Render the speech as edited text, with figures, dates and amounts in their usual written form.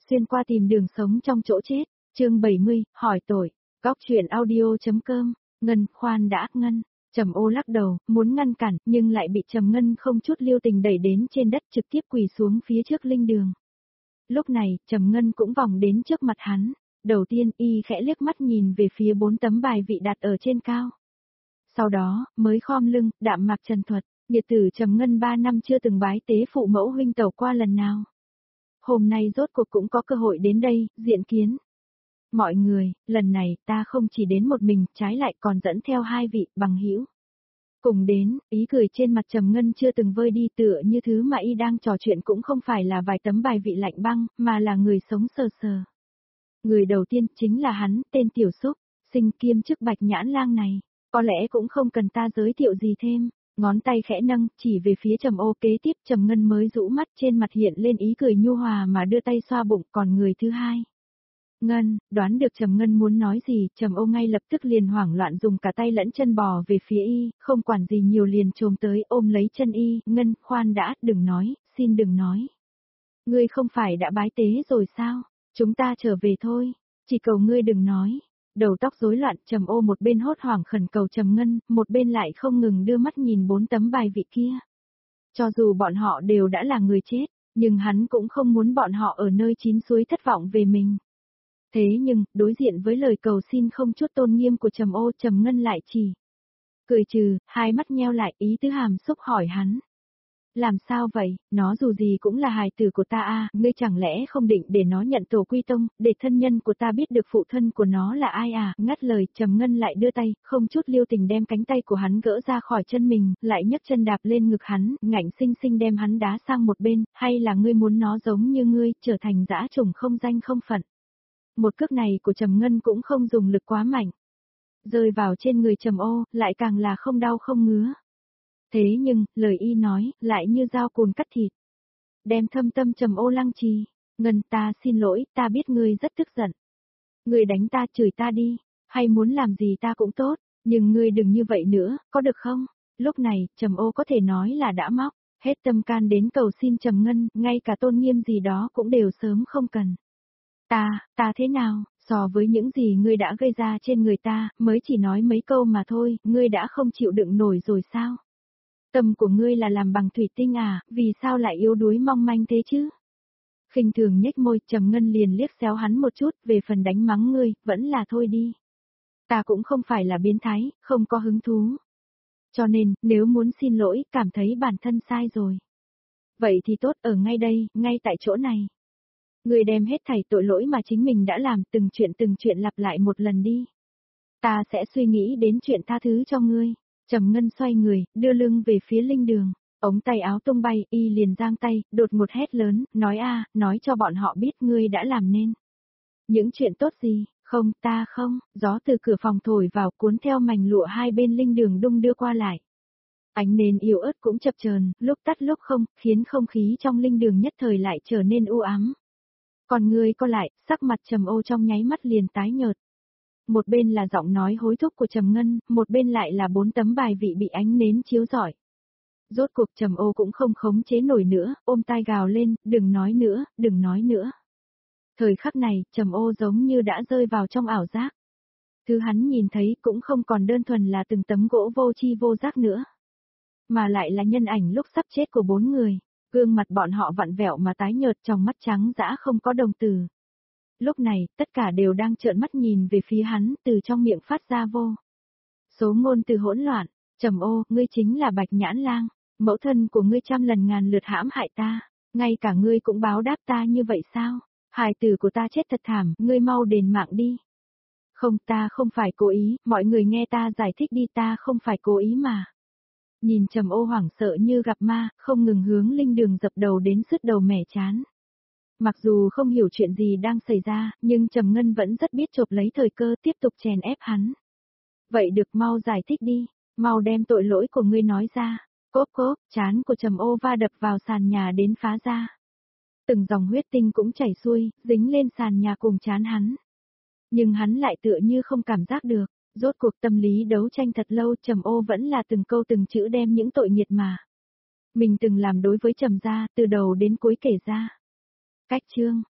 xuyên qua tìm đường sống trong chỗ chết, chương 70, hỏi tội, góc chuyện audio.com, Ngân, khoan đã, Ngân. Trầm Ô lắc đầu, muốn ngăn cản, nhưng lại bị Trầm Ngân không chút lưu tình đẩy đến trên đất trực tiếp quỳ xuống phía trước linh đường. Lúc này, Trầm Ngân cũng vòng đến trước mặt hắn, đầu tiên y khẽ liếc mắt nhìn về phía 4 tấm bài vị đặt ở trên cao. Sau đó, mới khom lưng, đạm mạc trần thuật, nghiệt tử Trầm Ngân 3 năm chưa từng bái tế phụ mẫu huynh tẩu qua lần nào. Hôm nay rốt cuộc cũng có cơ hội đến đây, diện kiến. Mọi người, lần này ta không chỉ đến một mình, trái lại còn dẫn theo 2 vị bằng hữu. Cùng đến, ý cười trên mặt Trầm Ngân chưa từng vơi đi, tựa như thứ mà y đang trò chuyện cũng không phải là vài tấm bài vị lạnh băng, mà là người sống sờ sờ. Người đầu tiên chính là hắn, tên Tiểu Xúc, sinh kiêm chức Bạch Nhãn Lang này, có lẽ cũng không cần ta giới thiệu gì thêm. Ngón tay khẽ nâng, chỉ về phía Trầm Ô, kế tiếp Trầm Ngân mới rũ mắt, trên mặt hiện lên ý cười nhu hòa mà đưa tay xoa bụng. Còn người thứ hai. Ngân, đoán được Trầm Ngân muốn nói gì, Trầm Ô ngay lập tức liền hoảng loạn dùng cả tay lẫn chân bò về phía y, không quản gì nhiều liền chồm tới ôm lấy chân y. Ngân, khoan đã, đừng nói, xin đừng nói. Ngươi không phải đã bái tế rồi sao? Chúng ta trở về thôi, chỉ cầu ngươi đừng nói. Đầu tóc rối loạn, Trầm Ô một bên hốt hoảng khẩn cầu Trầm Ngân, một bên lại không ngừng đưa mắt nhìn 4 tấm bài vị kia. Cho dù bọn họ đều đã là người chết, nhưng hắn cũng không muốn bọn họ ở nơi chín suối thất vọng về mình. Thế nhưng, đối diện với lời cầu xin không chút tôn nghiêm của Trầm Ô, Trầm Ngân lại chỉ cười trừ, hai mắt nheo lại, ý tứ hàm xúc hỏi hắn. Làm sao vậy, nó dù gì cũng là hài tử của ta à, ngươi chẳng lẽ không định để nó nhận tổ quy tông, để thân nhân của ta biết được phụ thân của nó là ai à? Ngắt lời, Trầm Ngân lại đưa tay, không chút lưu tình đem cánh tay của hắn gỡ ra khỏi chân mình, lại nhấc chân đạp lên ngực hắn, ngạnh xinh xinh đem hắn đá sang một bên, hay là ngươi muốn nó giống như ngươi, trở thành dã chủng không danh không phận. Một cước này của Trầm Ngân cũng không dùng lực quá mạnh. Rơi vào trên người Trầm Ô, lại càng là không đau không ngứa. Thế nhưng, lời y nói, lại như dao cùn cắt thịt. Đem thâm tâm Trầm Ô lăng trì. Ngân, ta xin lỗi, ta biết ngươi rất tức giận. Ngươi đánh ta, chửi ta đi, hay muốn làm gì ta cũng tốt, nhưng ngươi đừng như vậy nữa, có được không? Lúc này, Trầm Ô có thể nói là đã móc, hết tâm can đến cầu xin Trầm Ngân, ngay cả tôn nghiêm gì đó cũng đều sớm không cần. Ta thế nào, so với những gì ngươi đã gây ra trên người ta, mới chỉ nói mấy câu mà thôi, ngươi đã không chịu đựng nổi rồi sao? Tâm của ngươi là làm bằng thủy tinh à, vì sao lại yếu đuối mong manh thế chứ? Khinh thường nhếch môi, Trầm Ngân liền liếc xéo hắn một chút, về phần đánh mắng ngươi, vẫn là thôi đi. Ta cũng không phải là biến thái, không có hứng thú. Cho nên, nếu muốn xin lỗi, cảm thấy bản thân sai rồi. Vậy thì tốt, ở ngay đây, ngay tại chỗ này. Ngươi đem hết thảy tội lỗi mà chính mình đã làm, từng chuyện lặp lại một lần đi. Ta sẽ suy nghĩ đến chuyện tha thứ cho ngươi. Trầm Ngân xoay người, đưa lưng về phía linh đường, ống tay áo tung bay, y liền giang tay, đột ngột hét lớn, nói nói cho bọn họ biết ngươi đã làm nên. Những chuyện tốt gì, không, ta không, gió từ cửa phòng thổi vào cuốn theo mảnh lụa hai bên linh đường đung đưa qua lại. Ánh nến yếu ớt cũng chập chờn, lúc tắt lúc không, khiến không khí trong linh đường nhất thời lại trở nên u ám. Còn ngươi co lại, sắc mặt Trầm Ô trong nháy mắt liền tái nhợt. Một bên là giọng nói hối thúc của Trầm Ngân, một bên lại là 4 tấm bài vị bị ánh nến chiếu rọi. Rốt cuộc Trầm Ô cũng không khống chế nổi nữa, ôm tai gào lên, đừng nói nữa, đừng nói nữa. Thời khắc này, Trầm Ô giống như đã rơi vào trong ảo giác. Thứ hắn nhìn thấy cũng không còn đơn thuần là từng tấm gỗ vô tri vô giác nữa, mà lại là nhân ảnh lúc sắp chết của 4 người, gương mặt bọn họ vặn vẹo mà tái nhợt, trong mắt trắng dã không có đồng tử. Lúc này, tất cả đều đang trợn mắt nhìn về phía hắn, từ trong miệng phát ra vô số ngôn từ hỗn loạn. Trầm Ô, ngươi chính là Bạch Nhãn Lang, mẫu thân của ngươi trăm lần ngàn lượt hãm hại ta, ngay cả ngươi cũng báo đáp ta như vậy sao? Hài tử của ta chết thật thảm, ngươi mau đền mạng đi. Không, ta không phải cố ý, mọi người nghe ta giải thích đi, ta không phải cố ý mà. Nhìn Trầm Ô hoảng sợ như gặp ma, không ngừng hướng linh đường dập đầu đến sứt đầu mẻ chán. Mặc dù không hiểu chuyện gì đang xảy ra, nhưng Trầm Ngân vẫn rất biết chộp lấy thời cơ tiếp tục chèn ép hắn. Vậy được, mau giải thích đi, mau đem tội lỗi của ngươi nói ra. Cốp cốp, trán của Trầm Ô va đập vào sàn nhà đến phá ra. Từng dòng huyết tinh cũng chảy xuôi, dính lên sàn nhà cùng trán hắn. Nhưng hắn lại tựa như không cảm giác được, rốt cuộc tâm lý đấu tranh thật lâu, Trầm Ô vẫn là từng câu từng chữ đem những tội nghiệt mà mình từng làm đối với Trầm gia, từ đầu đến cuối kể ra. Cách chương